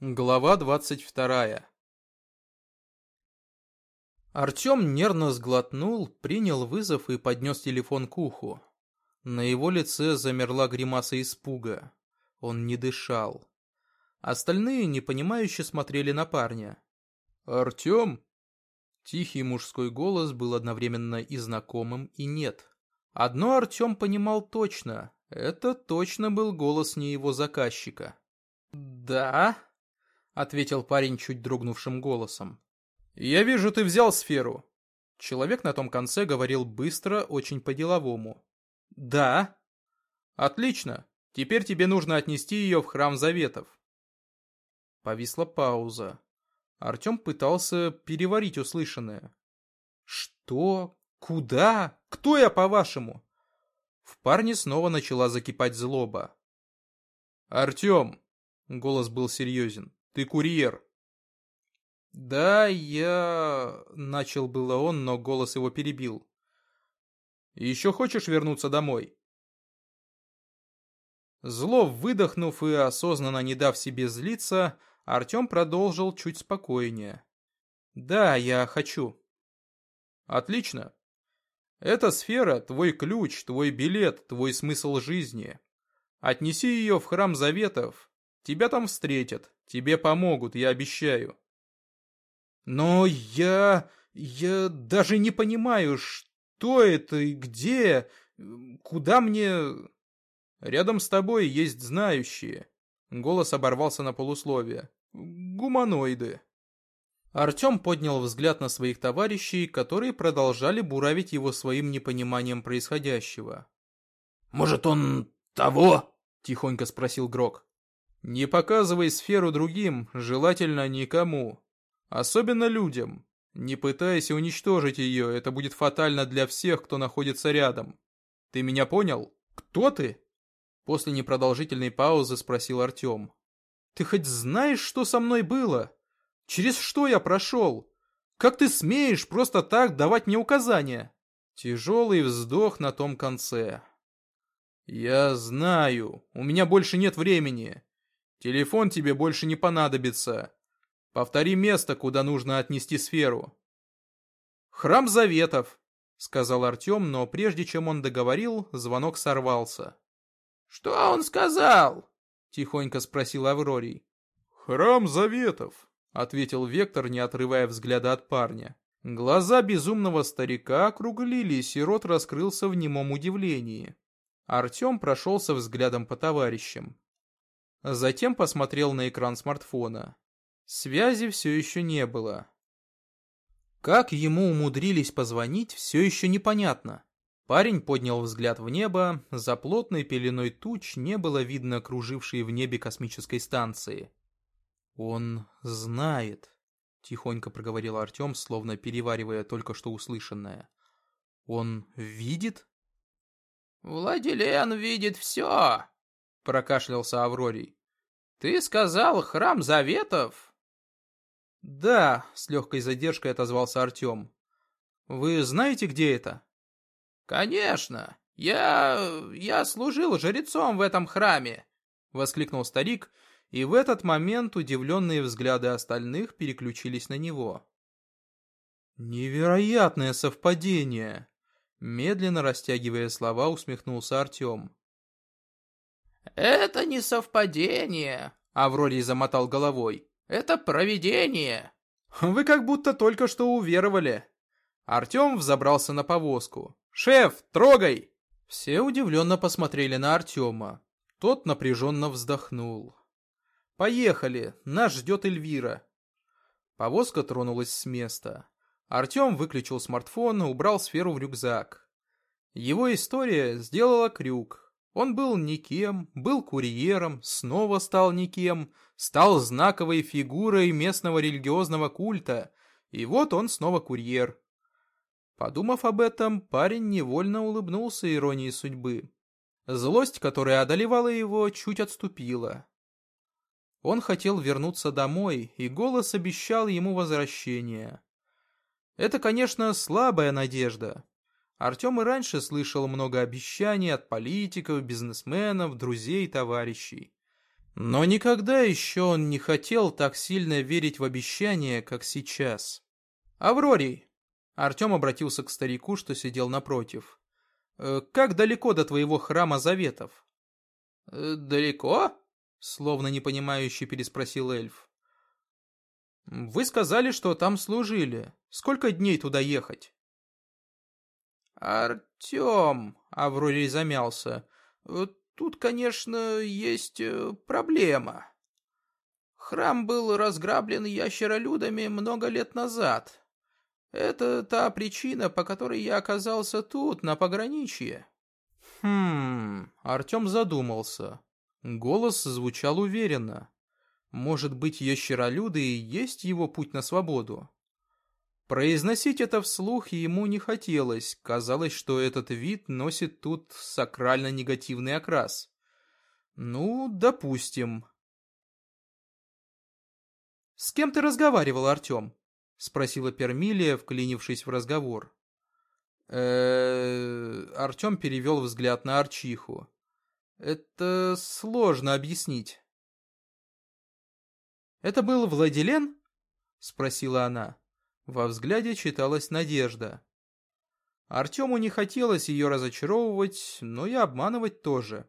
Глава 22. Артем нервно сглотнул, принял вызов и поднес телефон к уху. На его лице замерла гримаса испуга. Он не дышал. Остальные непонимающе смотрели на парня. «Артем?» Тихий мужской голос был одновременно и знакомым, и нет. Одно Артем понимал точно. Это точно был голос не его заказчика. «Да?» — ответил парень чуть дрогнувшим голосом. «Я вижу, ты взял сферу». Человек на том конце говорил быстро, очень по-деловому. «Да». «Отлично. Теперь тебе нужно отнести ее в храм Заветов». Повисла пауза. Артем пытался переварить услышанное. «Что? Куда? Кто я, по-вашему?» В парне снова начала закипать злоба. «Артем!» — голос был серьезен. «Ты курьер». «Да, я...» — начал было он, но голос его перебил. «Еще хочешь вернуться домой?» Зло выдохнув и осознанно не дав себе злиться, Артем продолжил чуть спокойнее. «Да, я хочу». «Отлично. Эта сфера — твой ключ, твой билет, твой смысл жизни. Отнеси ее в храм Заветов. Тебя там встретят, тебе помогут, я обещаю». «Но я даже не понимаю, что это и где, куда мне...» «Рядом с тобой есть знающие». Голос оборвался на полусловие. «Гуманоиды». Артем поднял взгляд на своих товарищей, которые продолжали буравить его своим непониманием происходящего. «Может, он того?» — тихонько спросил Грок. «Не показывай сферу другим, желательно никому. Особенно людям. Не пытайся уничтожить ее, это будет фатально для всех, кто находится рядом. Ты меня понял? Кто ты?» После непродолжительной паузы спросил Артем. «Ты хоть знаешь, что со мной было? Через что я прошел? Как ты смеешь просто так давать мне указания?» Тяжелый вздох на том конце. «Я знаю, у меня больше нет времени. Телефон тебе больше не понадобится. Повтори место, куда нужно отнести сферу». «Храм Заветов», — сказал Артем, но прежде чем он договорил, звонок сорвался. «Что он сказал?» — тихонько спросил Аврорий. «Храм Заветов», — ответил Вектор, не отрывая взгляда от парня. Глаза безумного старика округлились, и рот раскрылся в немом удивлении. Артем прошелся взглядом по товарищам. Затем посмотрел на экран смартфона. Связи все еще не было. Как ему умудрились позвонить, все еще непонятно. Парень поднял взгляд в небо, за плотной пеленой туч не было видно кружившей в небе космической станции. «Он знает», — тихонько проговорил Артем, словно переваривая только что услышанное. «Он видит?» «Владилен видит все», — прокашлялся Аврорий. «Ты сказал храм Заветов?» «Да», — с легкой задержкой отозвался Артем. «Вы знаете, где это?» «Конечно, я служил жрецом в этом храме», — воскликнул старик, и в этот момент удивленные взгляды остальных переключились на него. «Невероятное совпадение!» — медленно растягивая слова, усмехнулся Артем. «Это не совпадение», — Аврорий замотал головой. «Это провидение». «Вы как будто только что уверовали». Артем взобрался на повозку. «Шеф, трогай!» Все удивленно посмотрели на Артема. Тот напряженно вздохнул. «Поехали, нас ждет Эльвира». Повозка тронулась с места. Артем выключил смартфон и убрал сферу в рюкзак. Его история сделала крюк. Он был никем, был курьером, снова стал никем, стал знаковой фигурой местного религиозного культа, и вот он снова курьер. Подумав об этом, парень невольно улыбнулся иронии судьбы. Злость, которая одолевала его, чуть отступила. Он хотел вернуться домой, и голос обещал ему возвращение. Это, конечно, слабая надежда. Артем и раньше слышал много обещаний от политиков, бизнесменов, друзей, товарищей. Но никогда еще он не хотел так сильно верить в обещания, как сейчас. «Аврорий!» Артем обратился к старику, что сидел напротив. «Как далеко до твоего храма заветов?» «Далеко?» Словно непонимающе переспросил эльф. «Вы сказали, что там служили. Сколько дней туда ехать?» «Артем!» — Аврорий замялся. «Тут, конечно, есть проблема. Храм был разграблен ящеролюдами много лет назад. Это та причина, по которой я оказался тут, на пограничье». Артем задумался. Голос звучал уверенно. Может быть, ящеролюды и есть его путь на свободу? Произносить это вслух ему не хотелось. Казалось, что этот вид носит тут сакрально-негативный окрас. Ну, допустим. «С кем ты разговаривал, Артем?» — спросила Пермилия, вклинившись в разговор. Артем перевел взгляд на Арчиху. «Это сложно объяснить». «Это был Владилен?» — спросила она. Во взгляде читалась надежда. Артему не хотелось ее разочаровывать, но и обманывать тоже.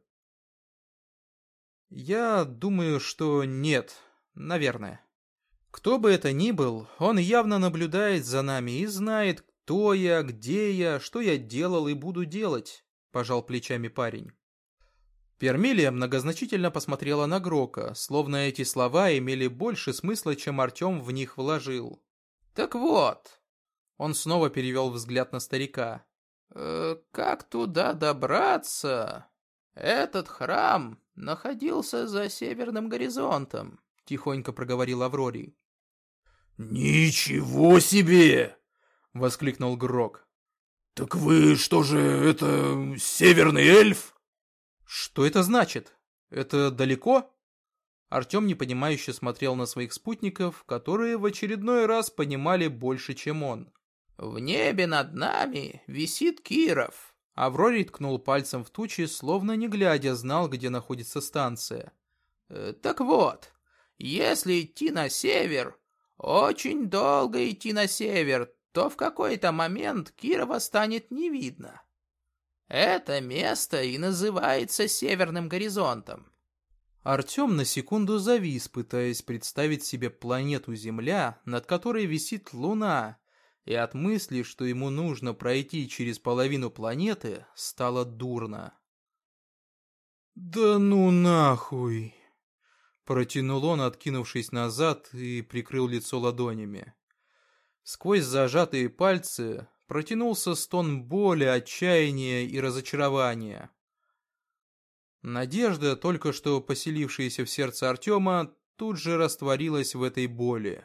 «Я думаю, что нет, наверное. Кто бы это ни был, он явно наблюдает за нами и знает, кто я, где я, что я делал и буду делать», — пожал плечами парень. Пермилия многозначительно посмотрела на Грока, словно эти слова имели больше смысла, чем Артем в них вложил. «Так вот», — он снова перевел взгляд на старика, «как туда добраться? Этот храм находился за северным горизонтом», — тихонько проговорил Аврорий. «Ничего себе!» — воскликнул Грок. «Так вы что же, это северный эльф?» «Что это значит? Это далеко?» Артем непонимающе смотрел на своих спутников, которые в очередной раз понимали больше, чем он. «В небе над нами висит Киров». Аврорий ткнул пальцем в тучи, словно не глядя знал, где находится станция. «Так вот, если идти на север, очень долго идти на север, то в какой-то момент Кирова станет не видно. Это место и называется северным горизонтом». Артем на секунду завис, пытаясь представить себе планету Земля, над которой висит Луна, и от мысли, что ему нужно пройти через половину планеты, стало дурно. «Да ну нахуй!» — протянул он, откинувшись назад, и прикрыл лицо ладонями. Сквозь зажатые пальцы протянулся стон боли, отчаяния и разочарования. Надежда, только что поселившаяся в сердце Артема, тут же растворилась в этой боли.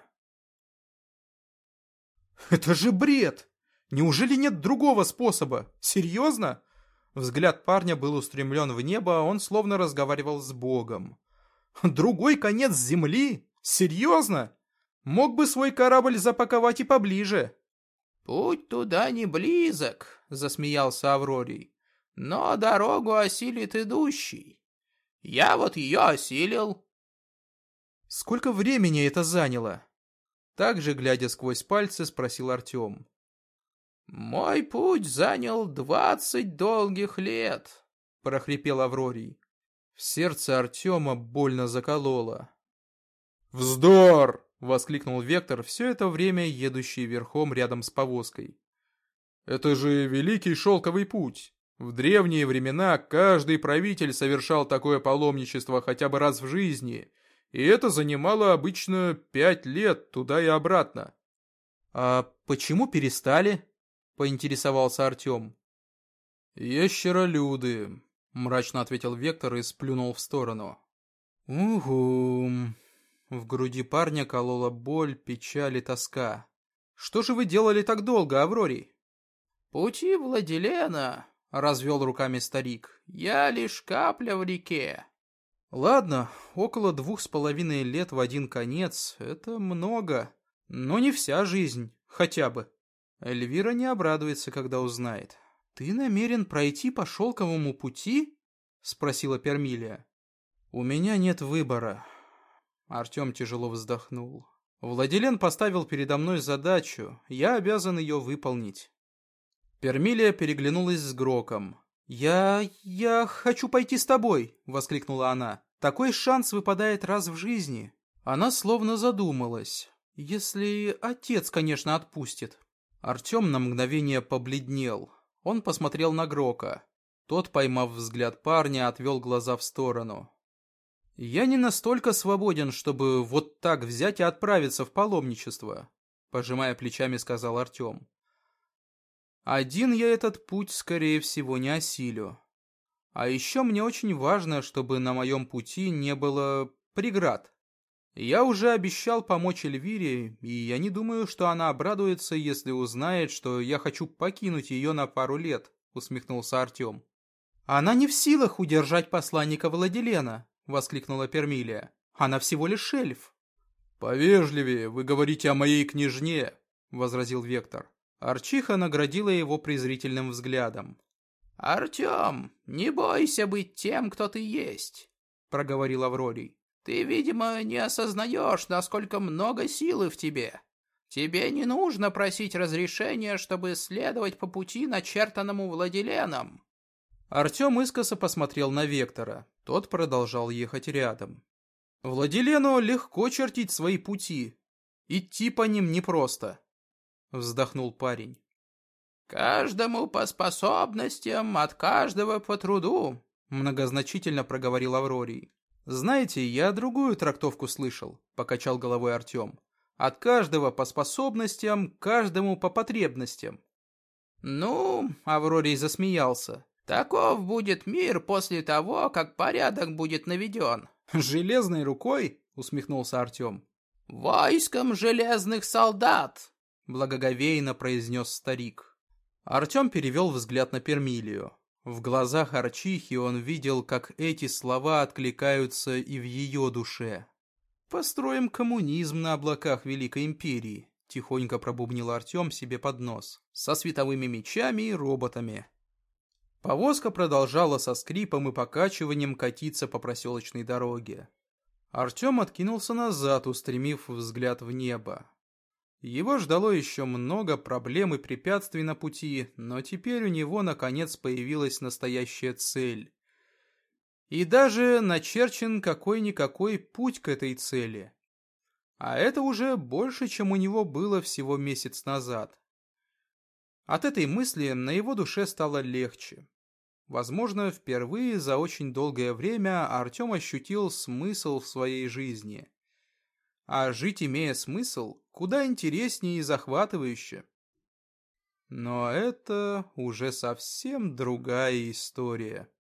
«Это же бред! Неужели нет другого способа? Серьезно?» Взгляд парня был устремлен в небо, а он словно разговаривал с Богом. «Другой конец Земли? Серьезно? Мог бы свой корабль запаковать и поближе». «Путь туда не близок», — засмеялся Аврорий. «Но дорогу осилит идущий. Я вот ее осилил». «Сколько времени это заняло?» Также, глядя сквозь пальцы, спросил Артем. «Мой путь занял 20 долгих лет», — прохрипел Аврорий. В сердце Артема больно закололо. «Вздор!» — воскликнул Вектор, все это время едущий верхом рядом с повозкой. «Это же Великий Шелковый Путь. В древние времена каждый правитель совершал такое паломничество хотя бы раз в жизни, и это занимало обычно 5 лет туда и обратно». «А почему перестали?» — поинтересовался Артем. «Ящеролюды», — мрачно ответил Вектор и сплюнул в сторону. «Угу». В груди парня колола боль, печаль и тоска. «Что же вы делали так долго, Аврорий?» «Пути Владилена», — развел руками старик. «Я лишь капля в реке». «Ладно, около 2,5 лет в один конец — это много, но не вся жизнь, хотя бы». Эльвира не обрадуется, когда узнает. «Ты намерен пройти по шелковому пути?» — спросила Пермилия. У меня нет выбора. Артем тяжело вздохнул. Владилен поставил передо мной задачу, я обязан ее выполнить. Пермилия переглянулась с Гроком. «Я хочу пойти с тобой!» — воскликнула она. «Такой шанс выпадает раз в жизни!» Она словно задумалась. «Если отец, конечно, отпустит». Артем на мгновение побледнел. Он посмотрел на Грока. Тот, поймав взгляд парня, отвел глаза в сторону. «Я не настолько свободен, чтобы вот так взять и отправиться в паломничество», — пожимая плечами, сказал Артем. «Один я этот путь, скорее всего, не осилю. А еще мне очень важно, чтобы на моем пути не было преград. Я уже обещал помочь Эльвире, и я не думаю, что она обрадуется, если узнает, что я хочу покинуть ее на пару лет», — усмехнулся Артем. «Она не в силах удержать посланника Владилена», — воскликнула Пермилия. «Она всего лишь эльф». «Повежливее, вы говорите о моей княжне», — возразил Вектор. Арчиха наградила его презрительным взглядом. «Артем, не бойся быть тем, кто ты есть», — проговорил Аврорий. «Ты, видимо, не осознаешь, насколько много силы в тебе. Тебе не нужно просить разрешения, чтобы следовать по пути, начертанному Владиленом». Артем искоса посмотрел на Вектора. Тот продолжал ехать рядом. «Владилену легко чертить свои пути. Идти по ним непросто», — вздохнул парень. «Каждому по способностям, от каждого по труду», — многозначительно проговорил Аврорий. «Знаете, я другую трактовку слышал», — покачал головой Артем. «От каждого по способностям, каждому по потребностям». «Ну, — Аврорий засмеялся. Таков будет мир после того, как порядок будет наведен». «Железной рукой?» — усмехнулся Артем. «Войском железных солдат», — благоговейно произнес старик. Артем перевел взгляд на Пермилию. В глазах Арчихи он видел, как эти слова откликаются и в ее душе. «Построим коммунизм на облаках Великой Империи», — тихонько пробубнил Артем себе под нос, «со световыми мечами и роботами». Повозка продолжала со скрипом и покачиванием катиться по проселочной дороге. Артем откинулся назад, устремив взгляд в небо. Его ждало еще много проблем и препятствий на пути, но теперь у него наконец появилась настоящая цель. И даже начерчен какой-никакой путь к этой цели. А это уже больше, чем у него было всего месяц назад. От этой мысли на его душе стало легче. Возможно, впервые за очень долгое время Артем ощутил смысл в своей жизни. А жить, имея смысл, куда интереснее и захватывающе. Но это уже совсем другая история.